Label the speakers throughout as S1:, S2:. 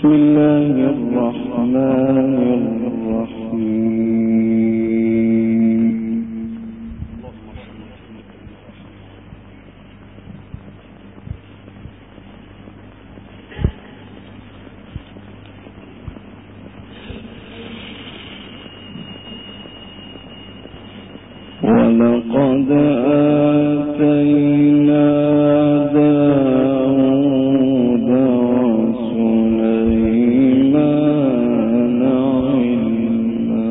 S1: بسم الله الرحمن الرحيم. ولقد آتينا داود وسليمان علما.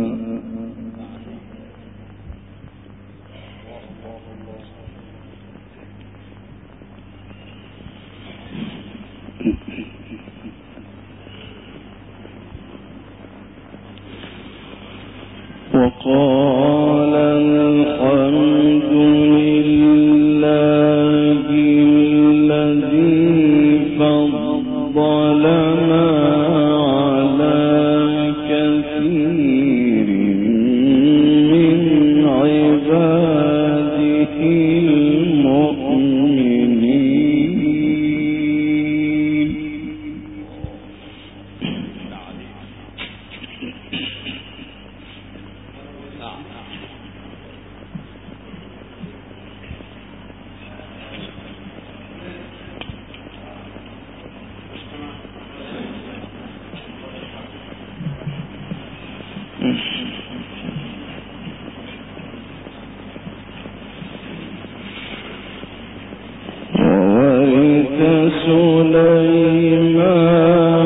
S1: وقال الحمد لله الذي فضلنا على كثير من عباده المؤمنين. وورث سليمان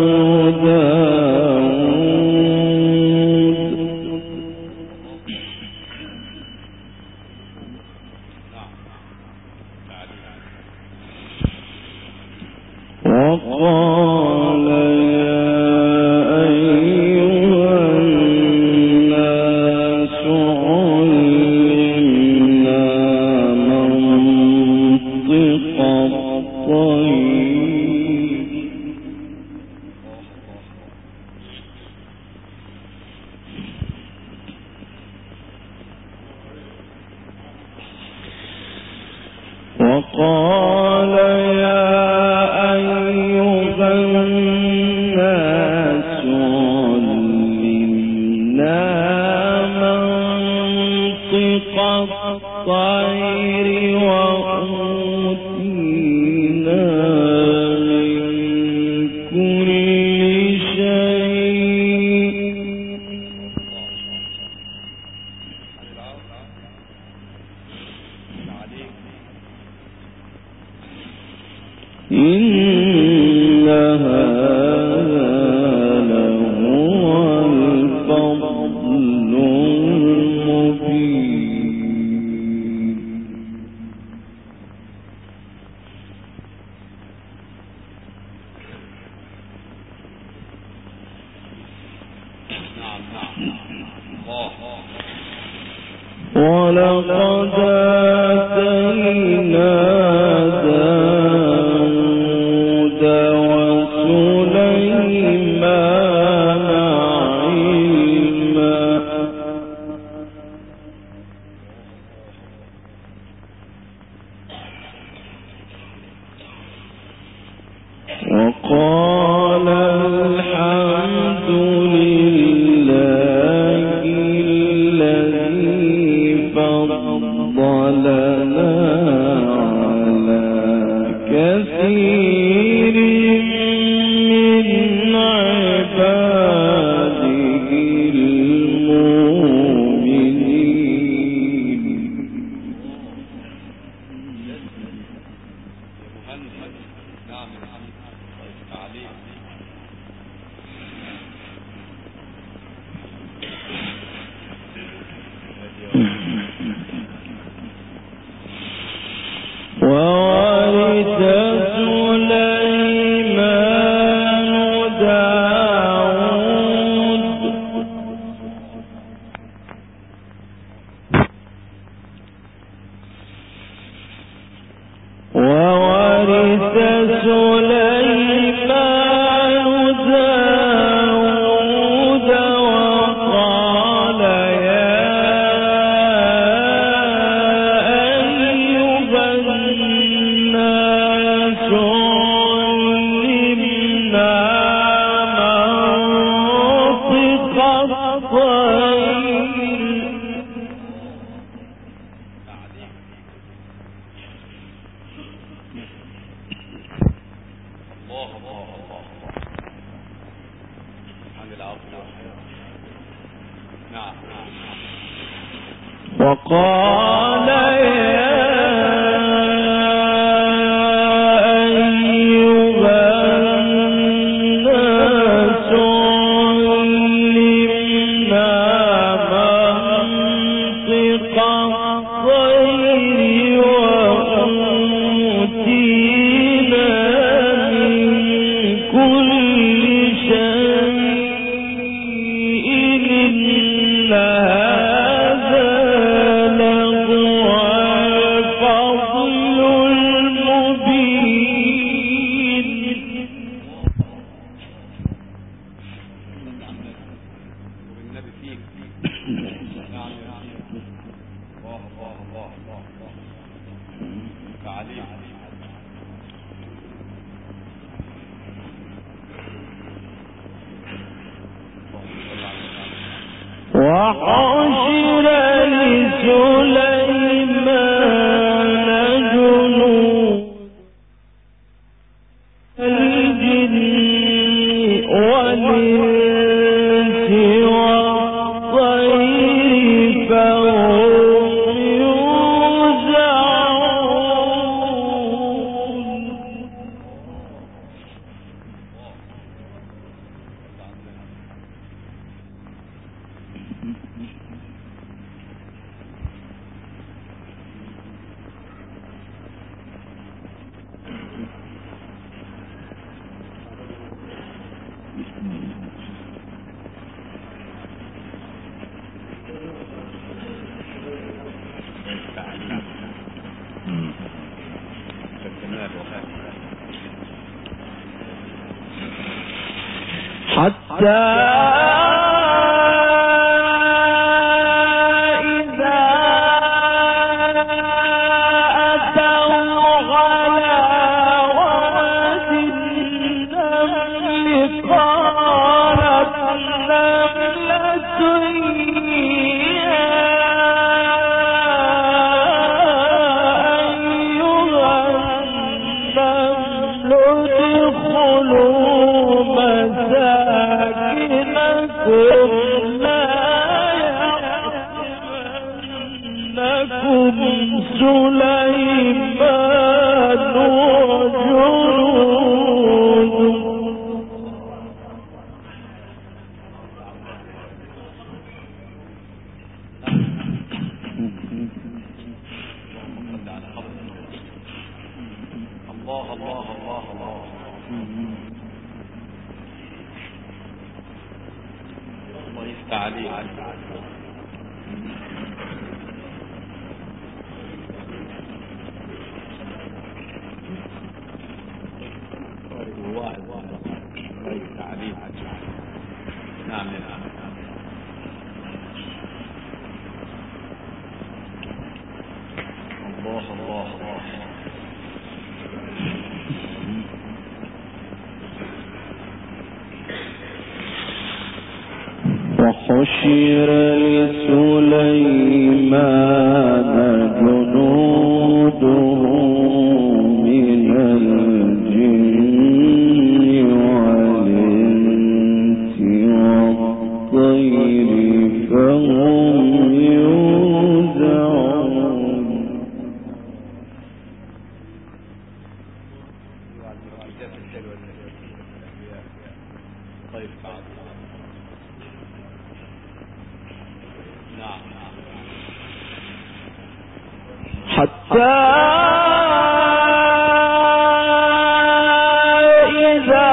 S1: داود وقال يا أيها الناس علمنا منطق الطير وقال يا أيها الناس علمنا منطق الطير وأوتينا من كل شيء إن هذا لهو الفضل المبين. ولقد آتينا داود وسليمان علما. وقال الحمد لله الذي فضلنا على وقال وحشر لسليمان جنود الجن والإنس والطير فهم يوزعون. حتى إذا أتوا على واد النمل قالت نملة يا أيها النمل ادخلوا مساكنكم لا يحطمنكم سليمان وجنوده.
S2: الله الله الله الله. الله يفتح عليك. واحد الله يفتح عليك. نعم نعم. الله الله الله.
S1: وحشر لسليمان جنوده من الجن والإنس والطير فهم يوزعون. حتى إذا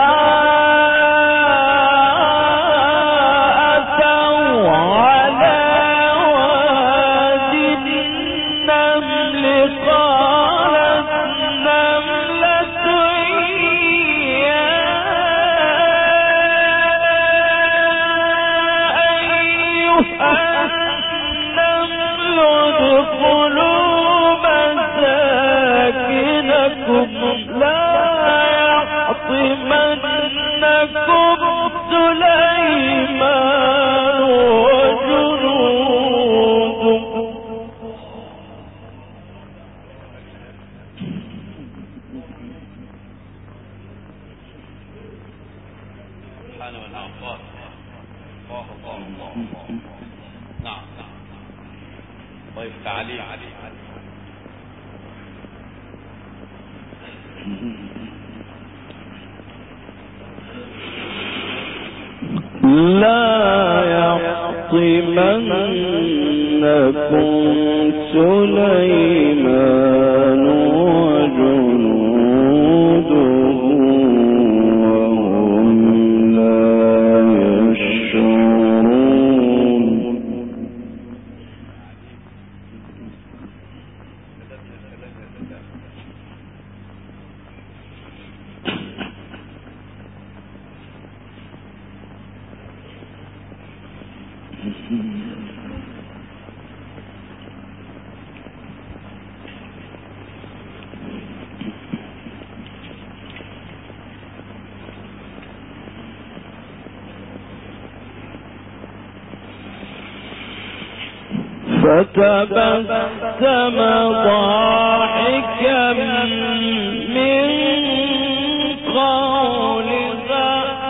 S1: أتوا على واد النمل قالت نملة يا أيها النمل ادخلوا مساكنكم لا يحطمنكم سليمان وجنوده.
S2: سبحانه وتعالى. نعم. طيب تعليق.
S1: لا يحطمنكم سليمان وجنوده وهم لا يشعرون. فتبسم ضاحكا من قولها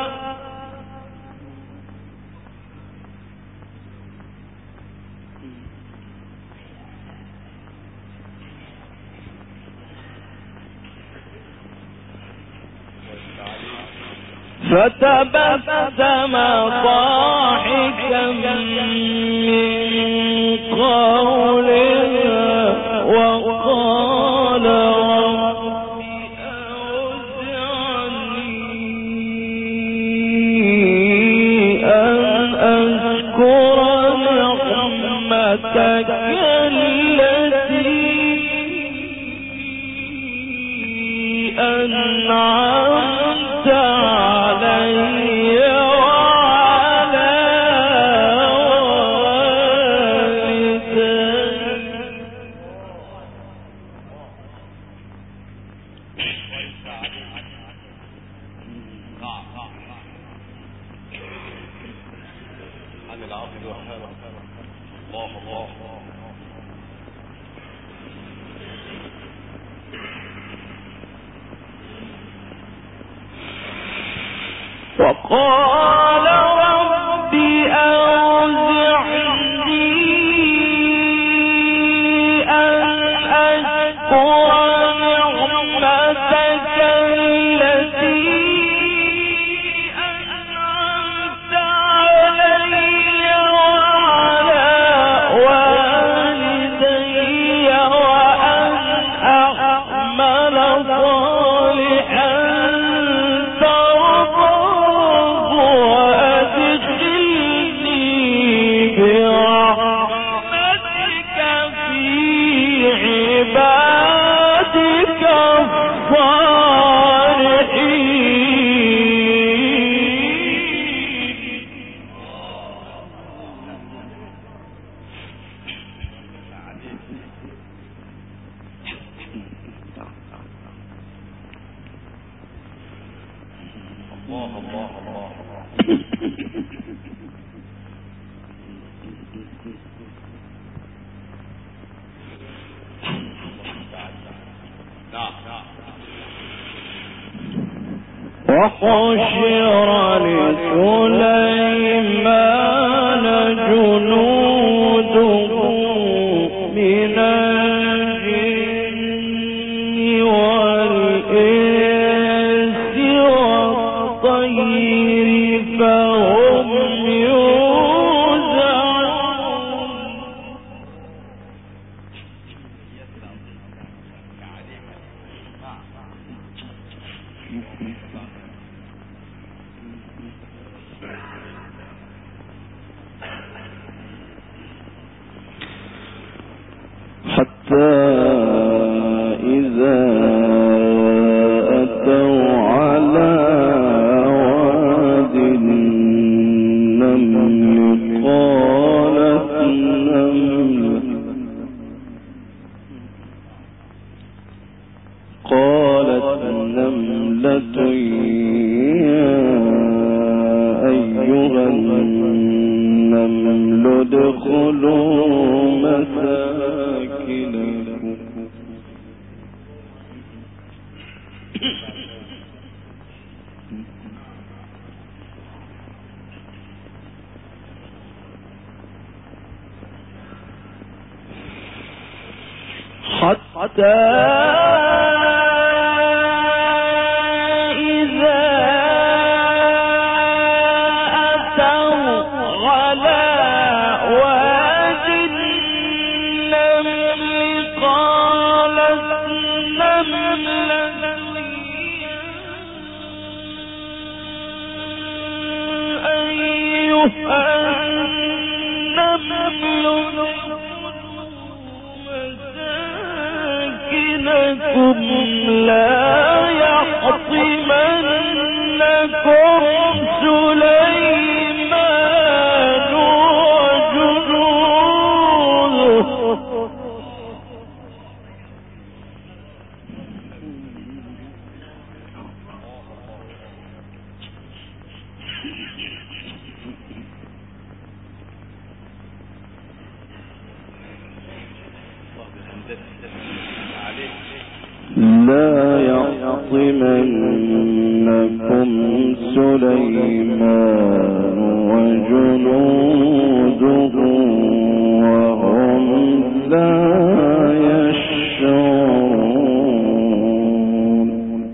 S1: فتبسم ضاحكا من قولها وقال رب أوزعني أن أذكر نعمتك التي أنعمت علي وعلى وقال رب أوزعني أن أشكر نعمتك التي أنعمت علي وعلى والدي وأن أعمل صالحا وحشر لسليمان جنوده من الجن والإنس والطير فهم يوزعون. حتى إذا أتوا على واد النمل قالت نملة يا أيها النمل ادخلوا مساكنكم حتى لا يحطمنكم سليمان وجنوده لا يحطمنكم سليمان وجنوده وهم لا يشعرون.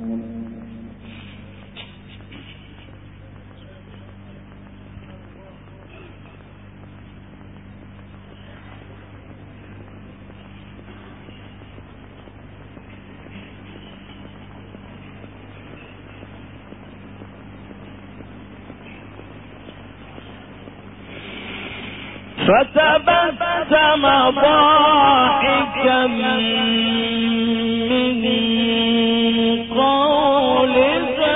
S1: فتبسم ضاحكا من قولها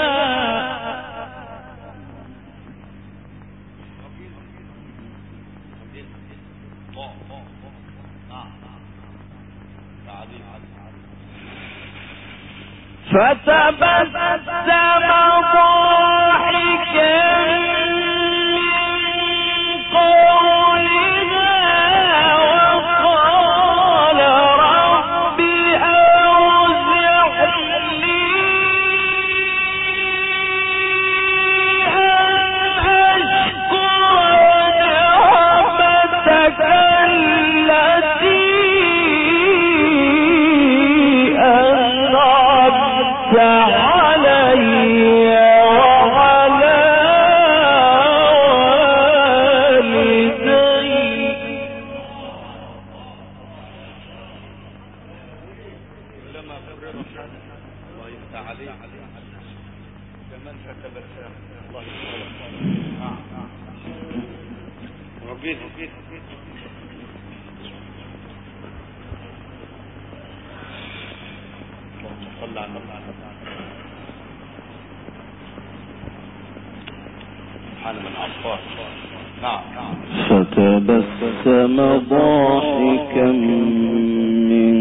S1: فتبسم ضاحكا من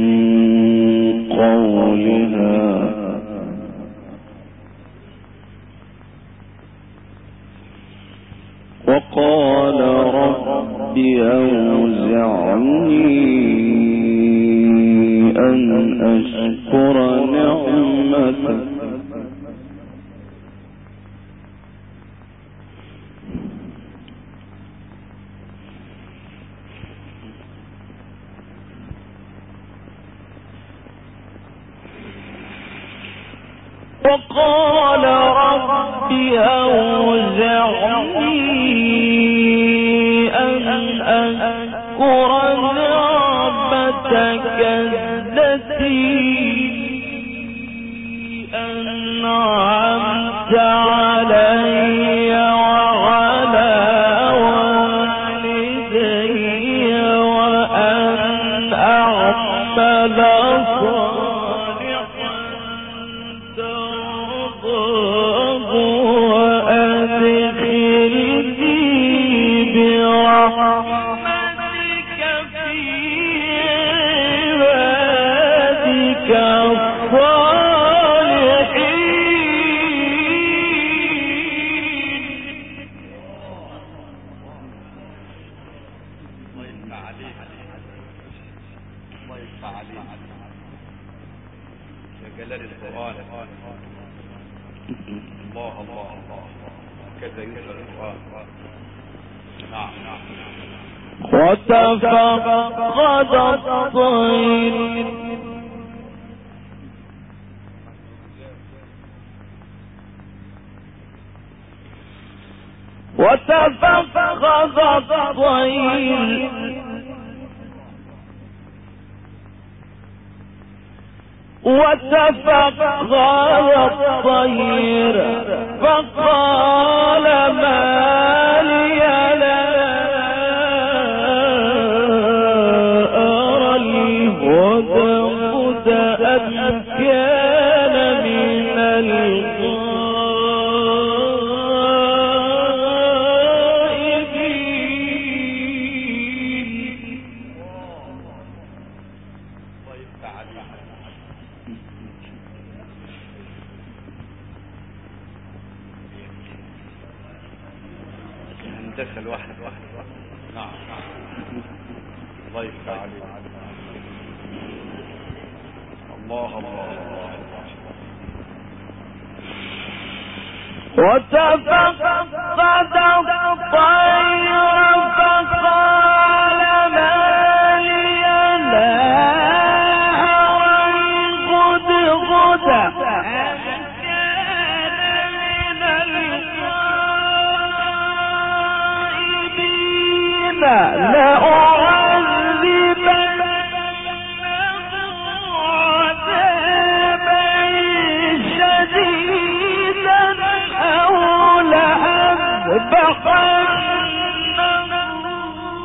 S1: قولها وقال رب أوزعني أن أشكر نعمتك وقال رب أوزعني أن أشكر نعمتك التي أنعمت علي وعلى والدي وأن أعمل وتفقد الطير وتفقد الطير فقال ما لي لا أرى الهدهد أم كان من
S2: دخل واحد. نعم. الله يفتح عليك. الله الله الله.
S1: وتفقد الطير فقال ما لي لا أرى الهدهد أم كان من الغائبين لأعذبنه عذابا شديدا أو لأذبحنه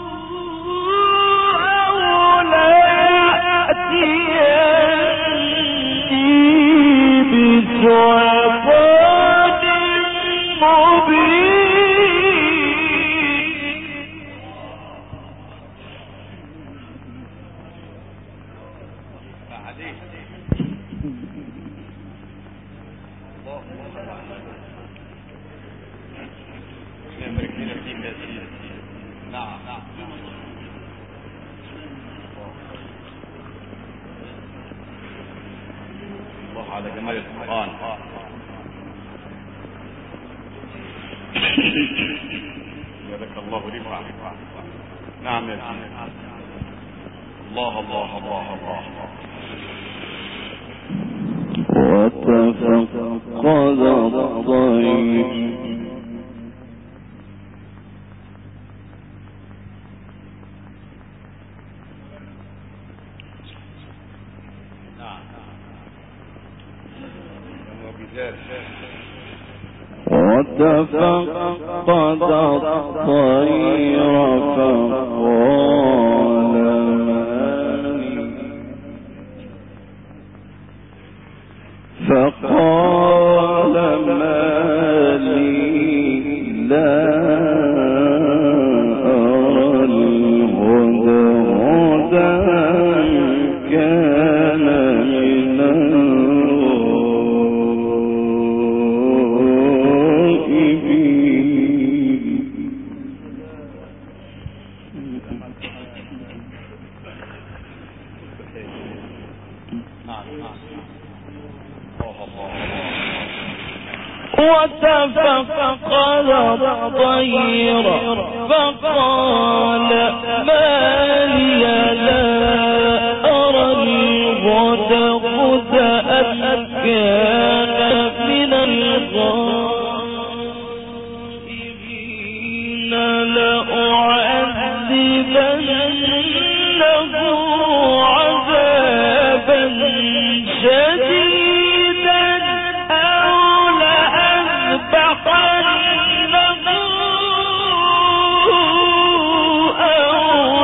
S1: أو ليأتيني بسلطان مبين.
S2: الله على جمال القرآن. جزاك الله رفعا. نعم يا سيدي. الله الله الله الله.
S1: وتفقد الطير وتفقد الطير فقال ما لي لا أرى الهدهد أم كان من وتفقد الطير فقال ما لي لا أرى الهدهد أم كان من الغائبين لأعذبنه عذابا شديدا أو لأذبحنه أو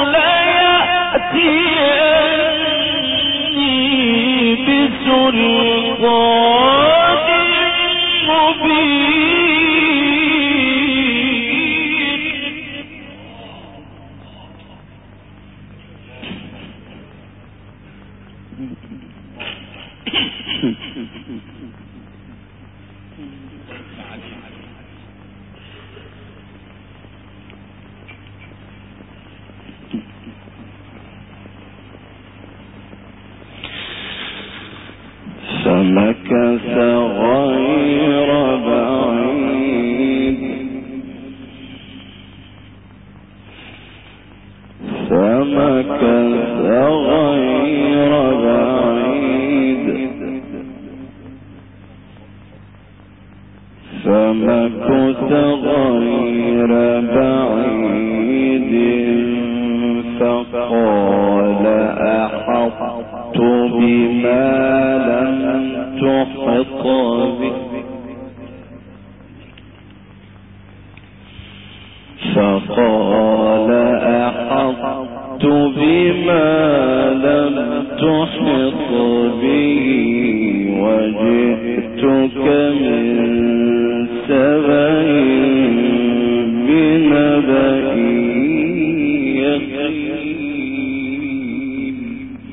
S1: ليأتيني بسلطان مبين. فمكث غير بعيد فمكث غير فقال أحطت بما لم تحط به وجئتك من سبأ بنبأ يقين.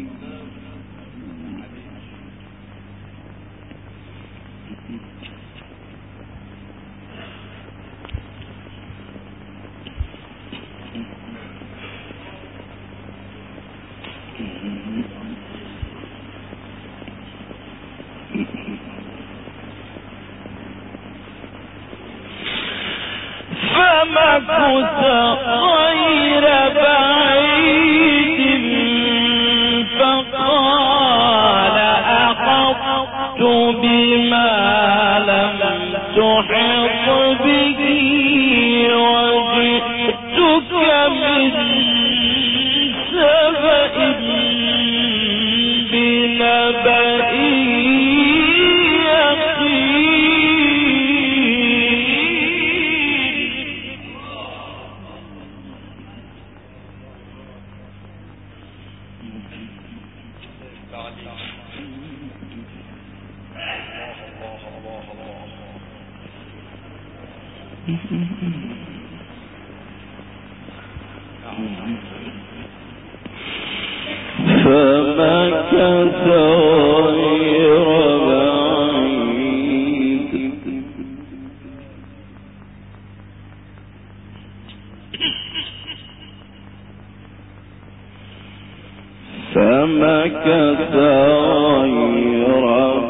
S1: فمكث غير بعيد فقال أحطت بما لم تحط به وجئتك من سبأ بنبأ فمكث غير بعيد فمكث غير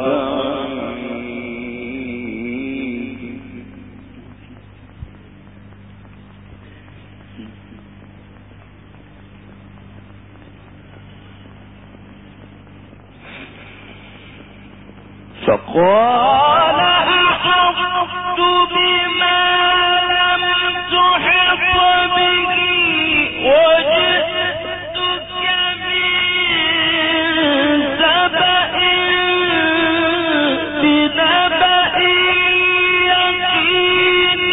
S1: فقال أحطت بما لم تحط به وجئتك من سبأ بنبأ يقين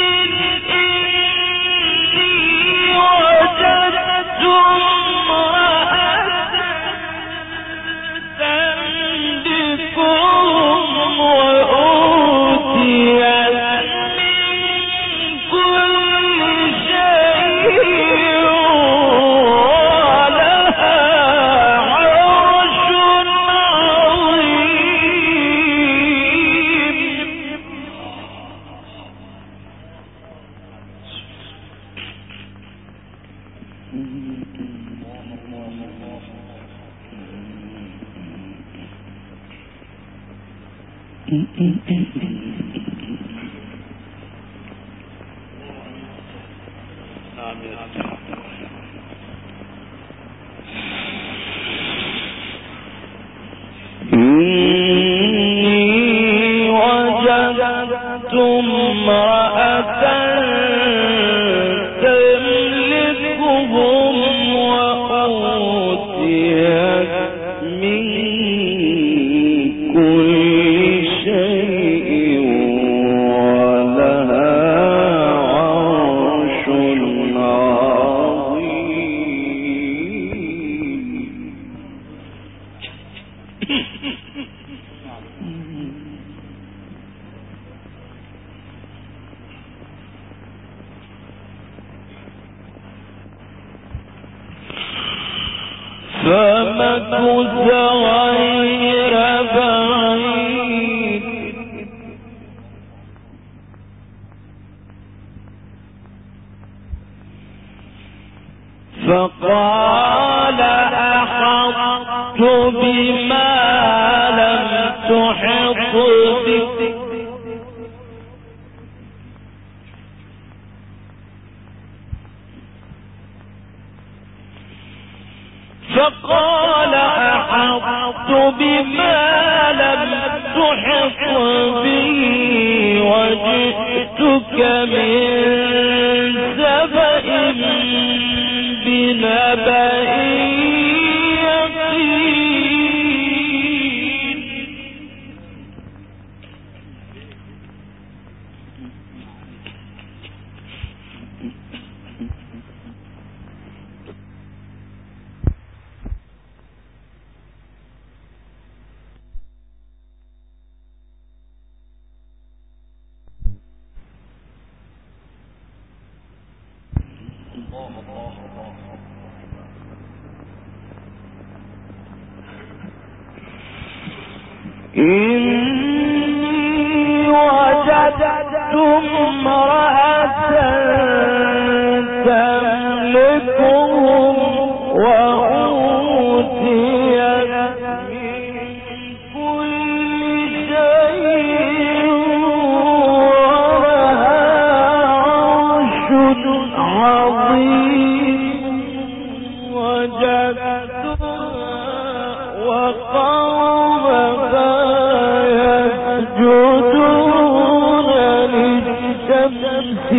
S1: إني وجدت امرأة تملكهم وأوتيت من كل شيء ولها عرش إني وجدت امرأة تملكهم وأوتيت من كل شيء ولها عرش عظيم. فمكث غير بعيد فقال أحطت بما لم تحط به فقال أحطت بما لم تحط به وجئتك من سبأ بنبأ يقين. إني وجدت امرأة تملكهم وأوتيت من كل شيء ولها عرش عظيم وجدتها وقومها يسجدون للشمس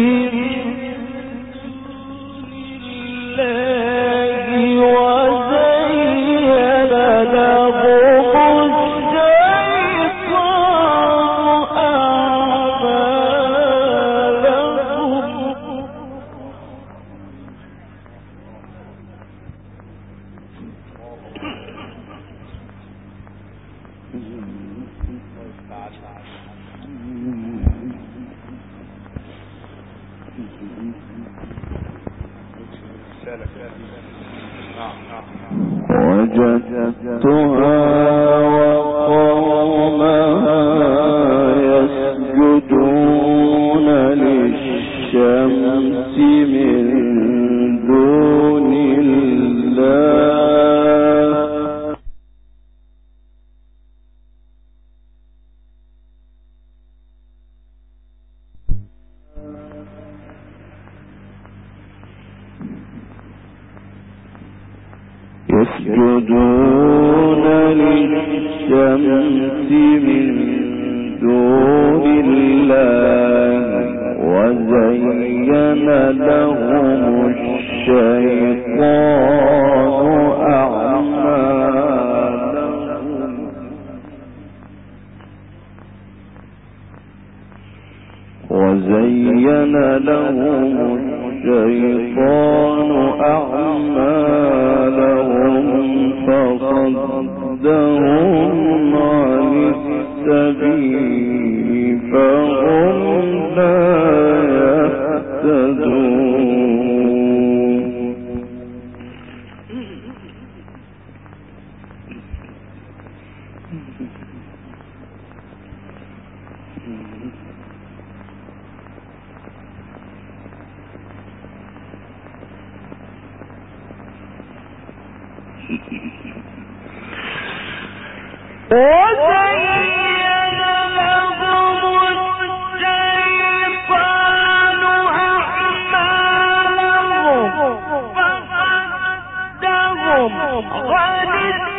S1: وجدتها وقومها يسجدون للشمس من دون الله يسجدون للشمس من دون الله وزين لهم الشيطان أعمالهم وزين لهم الشيطان أعمالهم فصدهم عن السبيل فهم لا يهتدون وزين لهم الشيطان أعمالهم فصدهم عن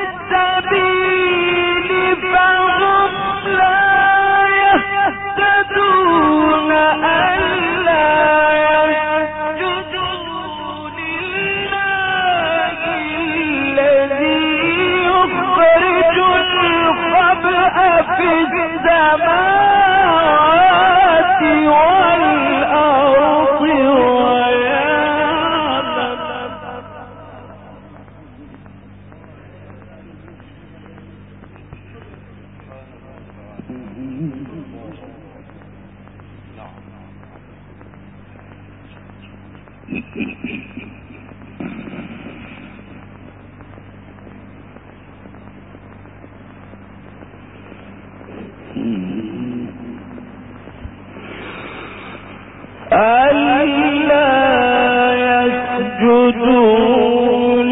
S1: السبيل فهم لا يهتدون ألا يسجدوا لله الذي يخرج الخبأ في السماوات والأرض ويعلم ألا يسجدوا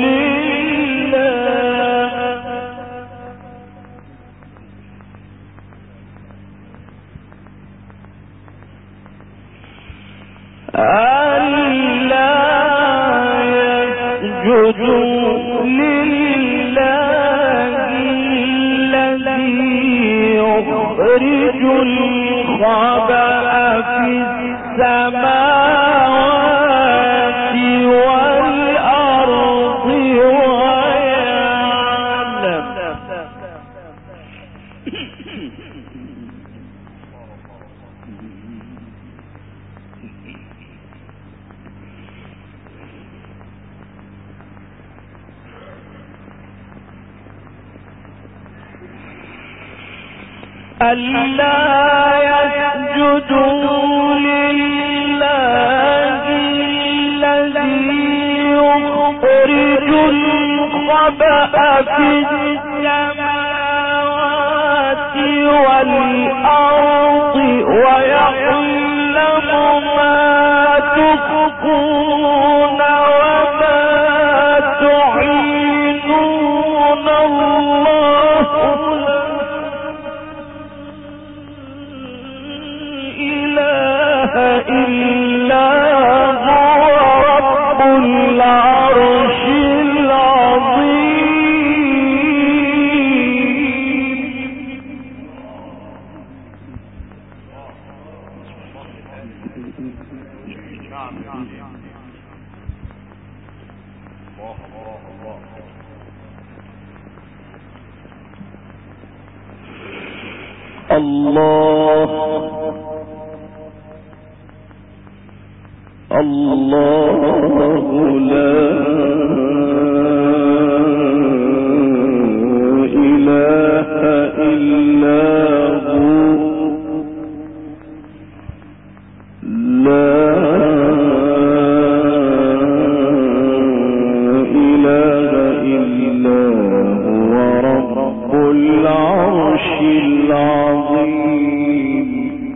S1: لله ألا يسجدوا لله الذي يخرج الخبأ في السماوات والأرض ويعلم ألا يسجدوا لله الذي الخبأ في السماوات والأرض ويعلم ما تخفون وما تعلنون الله لا إله إلا هو رب العرش الله لا إله إلا هو لا إله إلا هو رب العرش العظيم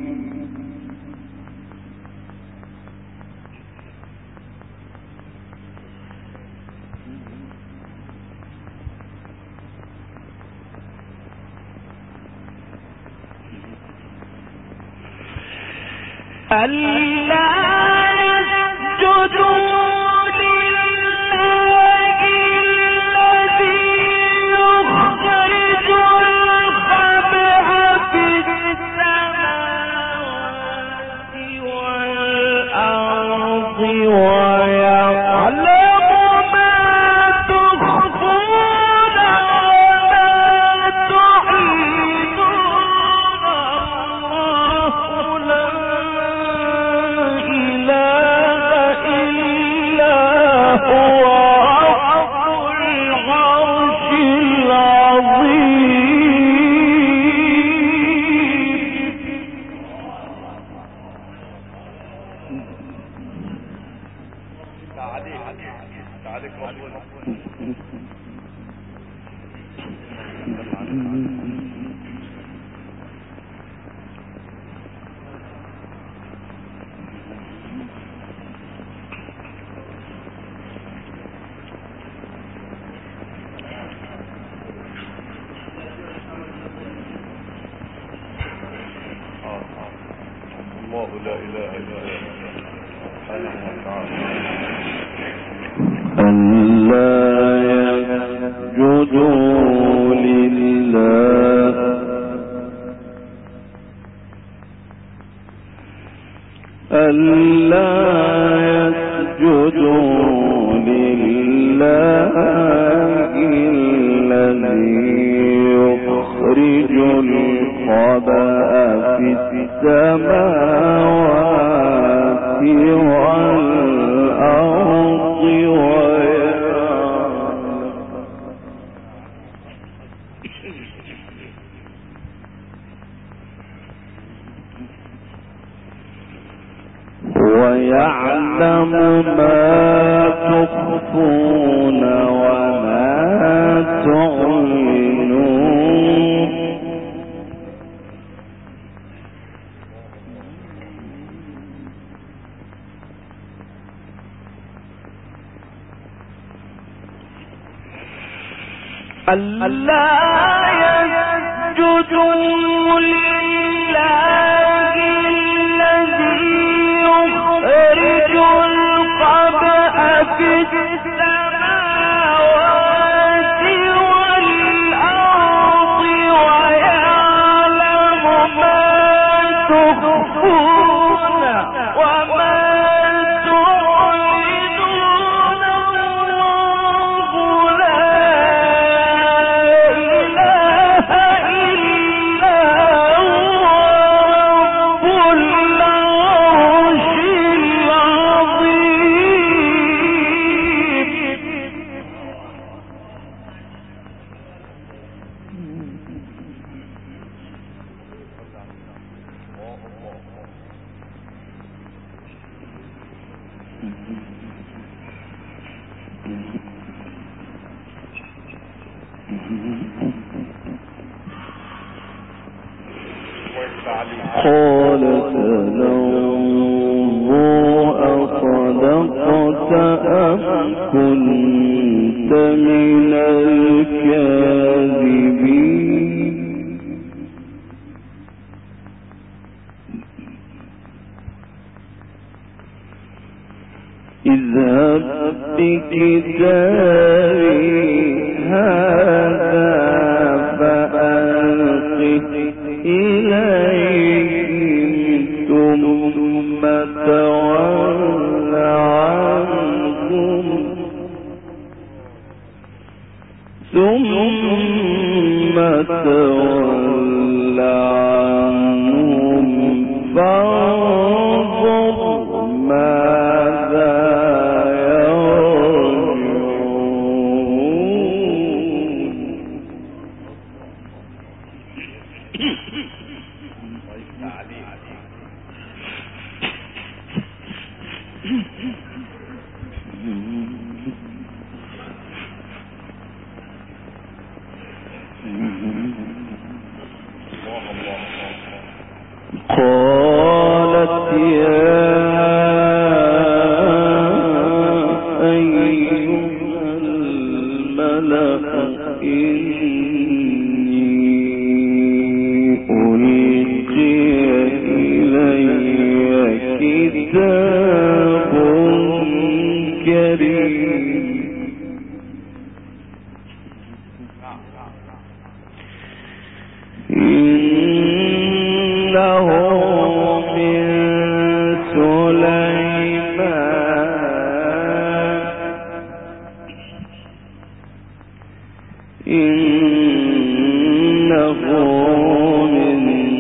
S1: ألا يسجدوا لله الذي يخرج الخبأ في السماوات والأرض ويعلم ما تخفون وما تعلنون الله لا إله إلا هو رب العرش العظيم
S2: تعاليك ربنا الله لا إله إلا هو سبحانه وتعالى
S1: ألا يسجدوا لله ألا يسجدوا لله الذي يخرج الخبأ في السماوات والأرض ويعلم ما تخفون وما تعلنون ألا يسجدوا لله الذي يخرج الخبأ في السماوات والأرض ويعلم ما تخفون وما تعلنون الله لا إله إلا هو رب العرش العظيم كنت من الكاذبين اذهب بكتابي هذا فألقه إليهم ثم تول عنهم فانظر ماذا قالت يا أيها الملأ إني ألقي إلي كتاب كريم إنه من سليمان إنه من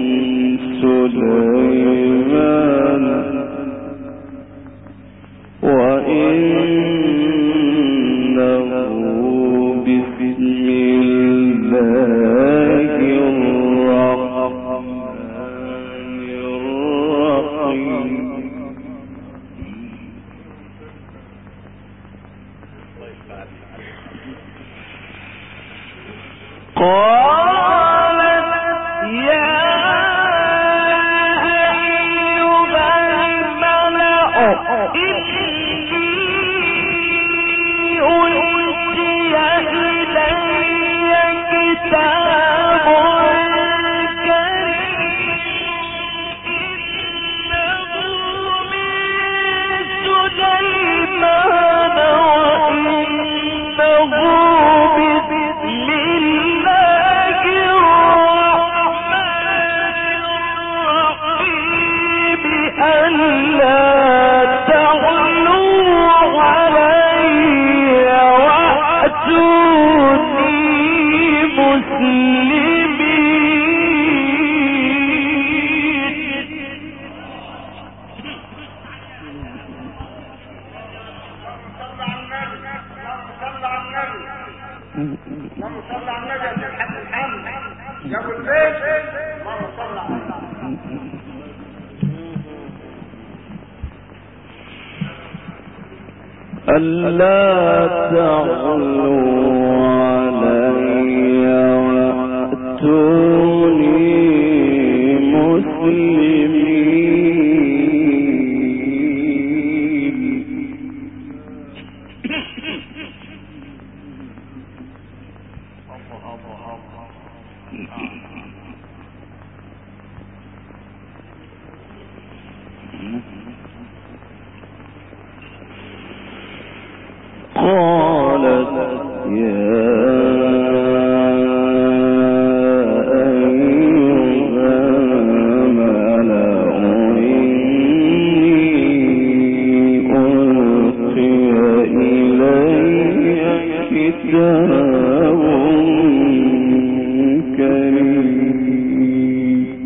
S1: سليمان وإنه بسم الله الرحمن الرحيم قالت يا أيها الملأ إني ألقي إلي كتاب كريم إنه من سليمان وإنه بسم الله الرحمن الرحيم ألا تعلوا علي وأتوني مسلمين
S3: اللهم صل على النبي يا حبيب الحمد يا ابو البيت اللهم صل على
S1: ألا تعلوا علي وأتوني مسلمين قالت يا أيها الملأ إني ألقي إلي كتاب كريم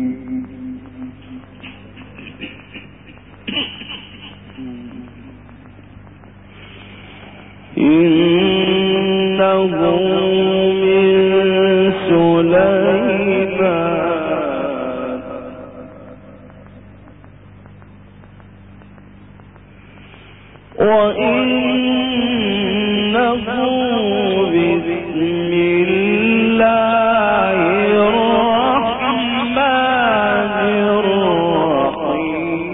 S1: إنه من سليمان وإنه بسم الله الرحمن الرحيم.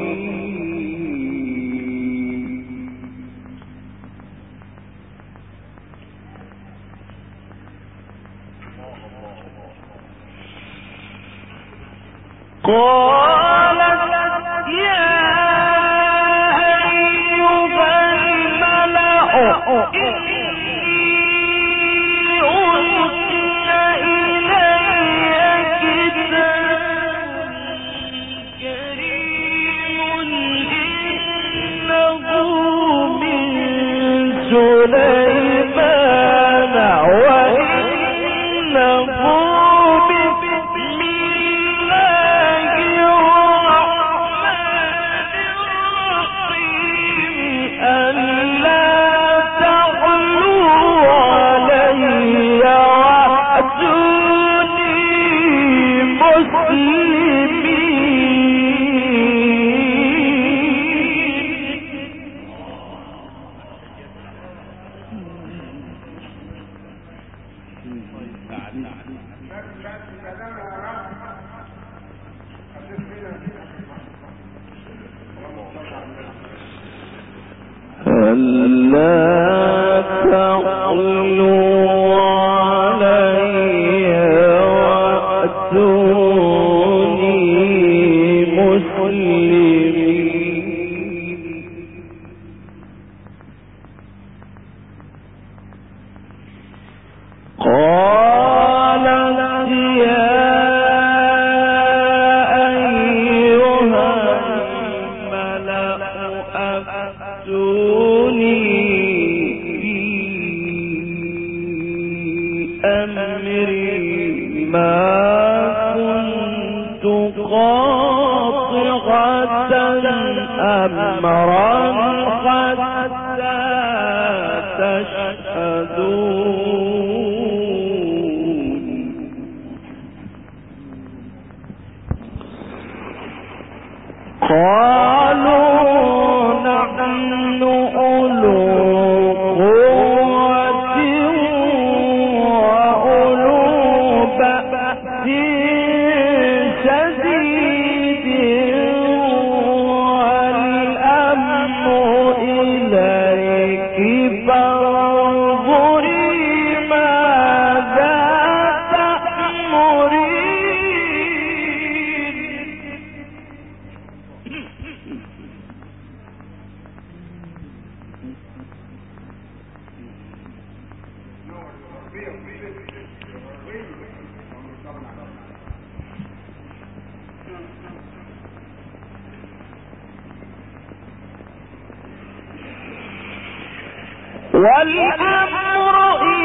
S1: والأمر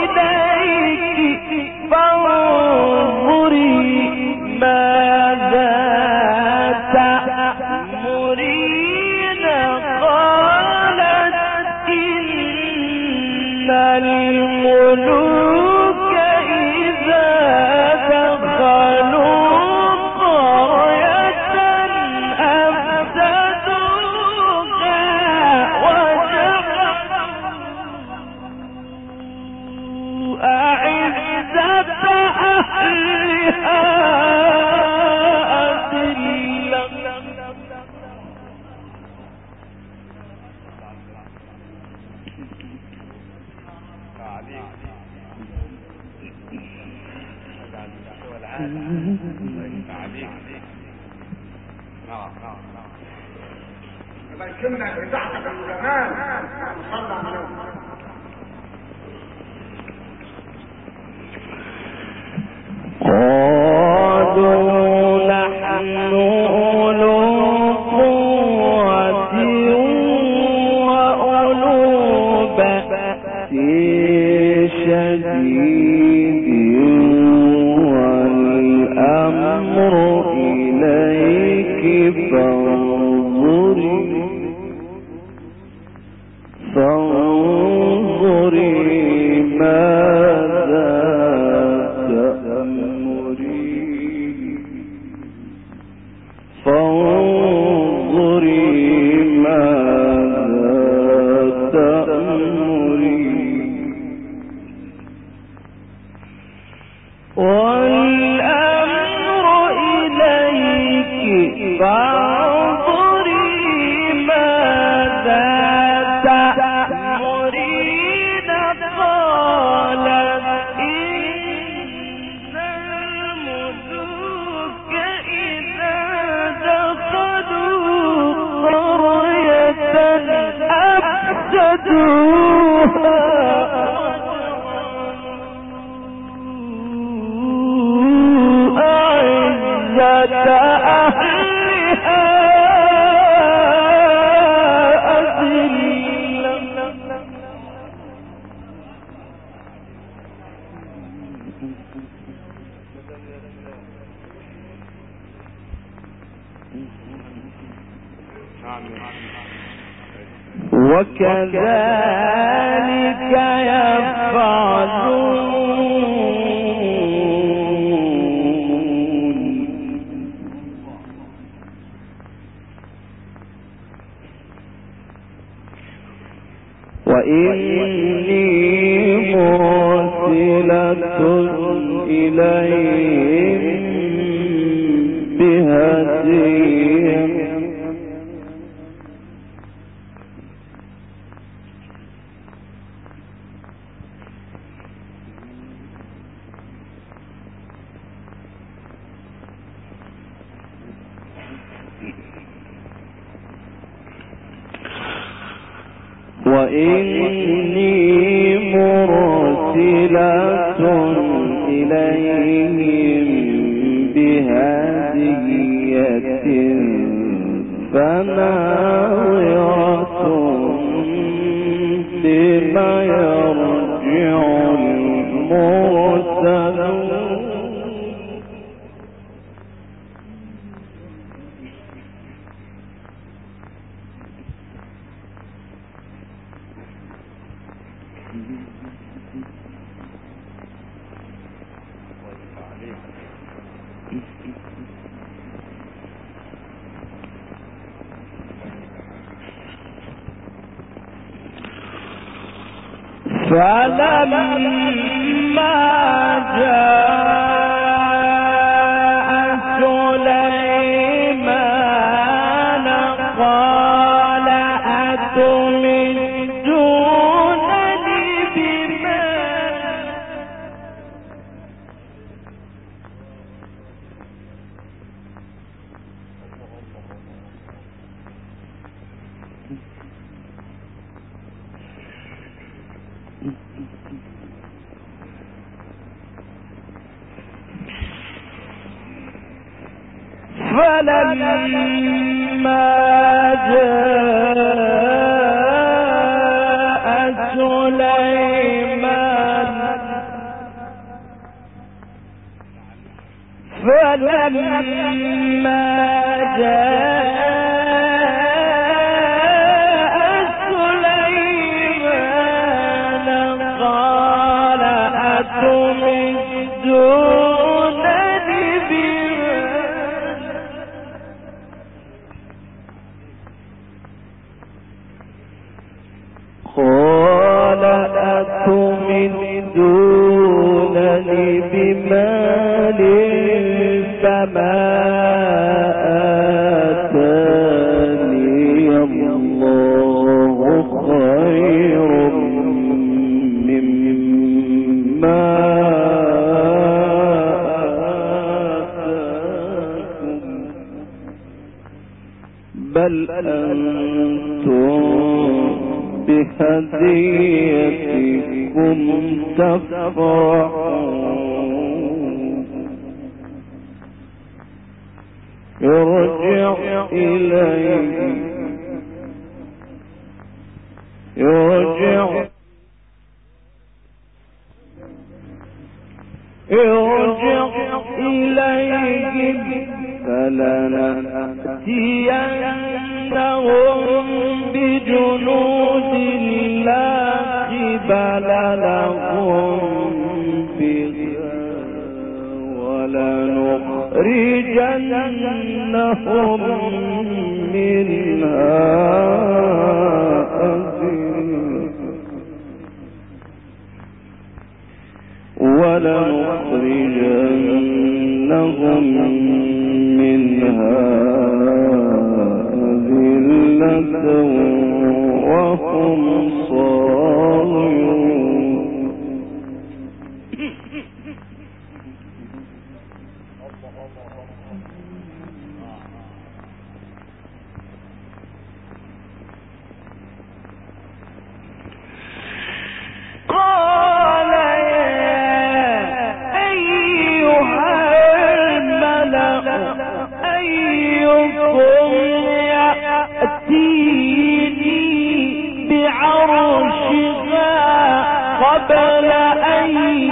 S1: إليك فانظري ماذا تأمرين قالت إن الملوك إذا دخلوا قرية أفسدوها أعزة أهلها أذلة
S3: لكننا بتاعتك الزمان صلى عليه
S1: قالوا نحن أولو قوة وأولو بأس شديد والأمر إليك فانظري ماذا والأمر إليك فانظري ماذا تأمرين قالت إن الملوك إذا وكذلك يفعلون وإني مرسلة إليهم بهدية وإني مرسلة إليهم بهدية فناظرة بما يرجع المرسلون فلما جاء سليمان قال أتمدونني بمال فلما جاء سليمان قال أتمدونني بمال قال أتمدونني بمال فما آتاني الله خير مما آتاكم بل أنتم بهديتكم تفرحون ارجع إليهم فلنأتينهم بجنود لا قبل لهم بها ولنخرجنهم منها ولنخرجنهم منها ذلة وهم صاغرون بعرشها قبل أن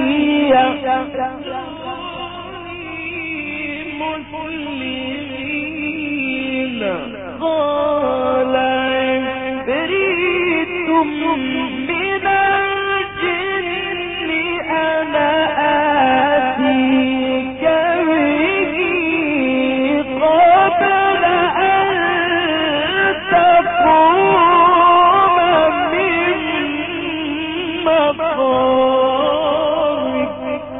S1: مسلمين قال عفريت من الجن أنا آتيك به قبل أن تقوم من مقامك.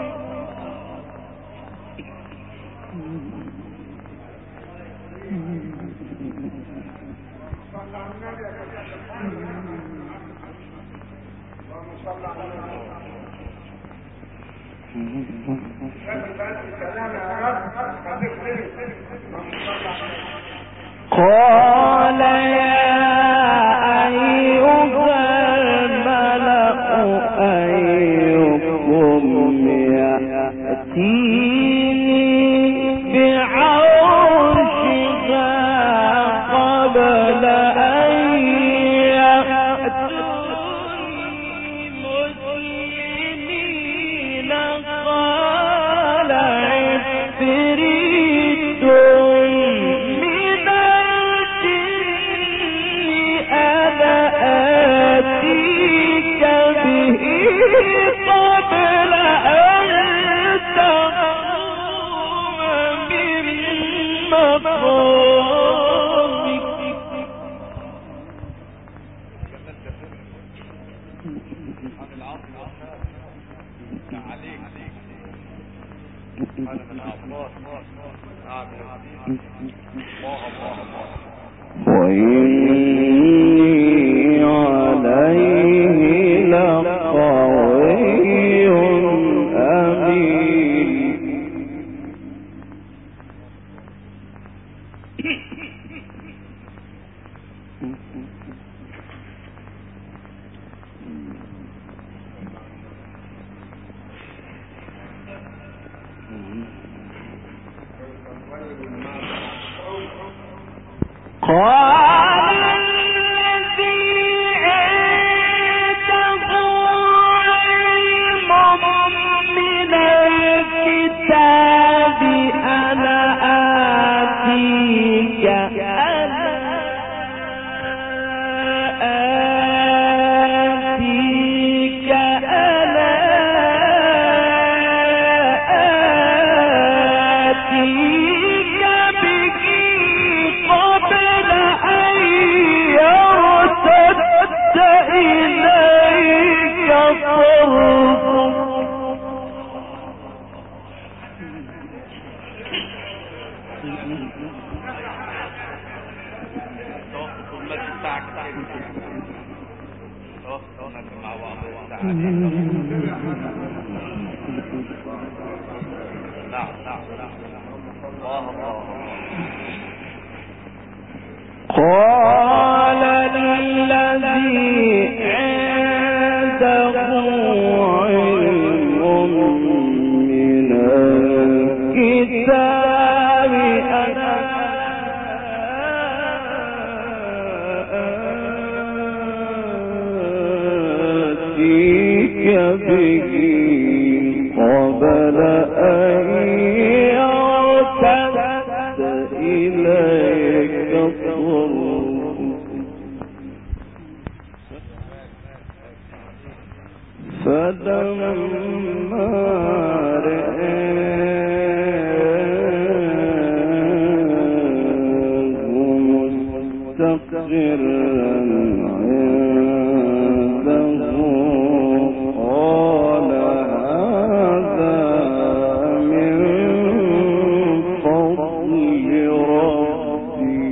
S1: قال يا أيها الملأ أيكم يأتيني بعرشها قبل أن يأتوني مسلمين قال عفريت من الجن أنا آتيك به قبل أن تقوم من مقامك. وإني عليه لقوي أمين. قال الذي عنده علم من الكتاب أنا آتيك قال للذي عنده علم من الكتاب أنا آتيك به قبل أن يرتد إليك فلما رآه مستقرا عنده قال هذا من فضل ربي.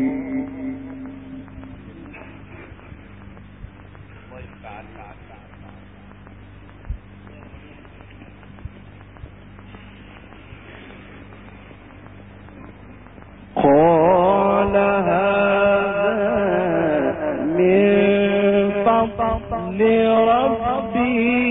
S1: قال هذا من فضل ربي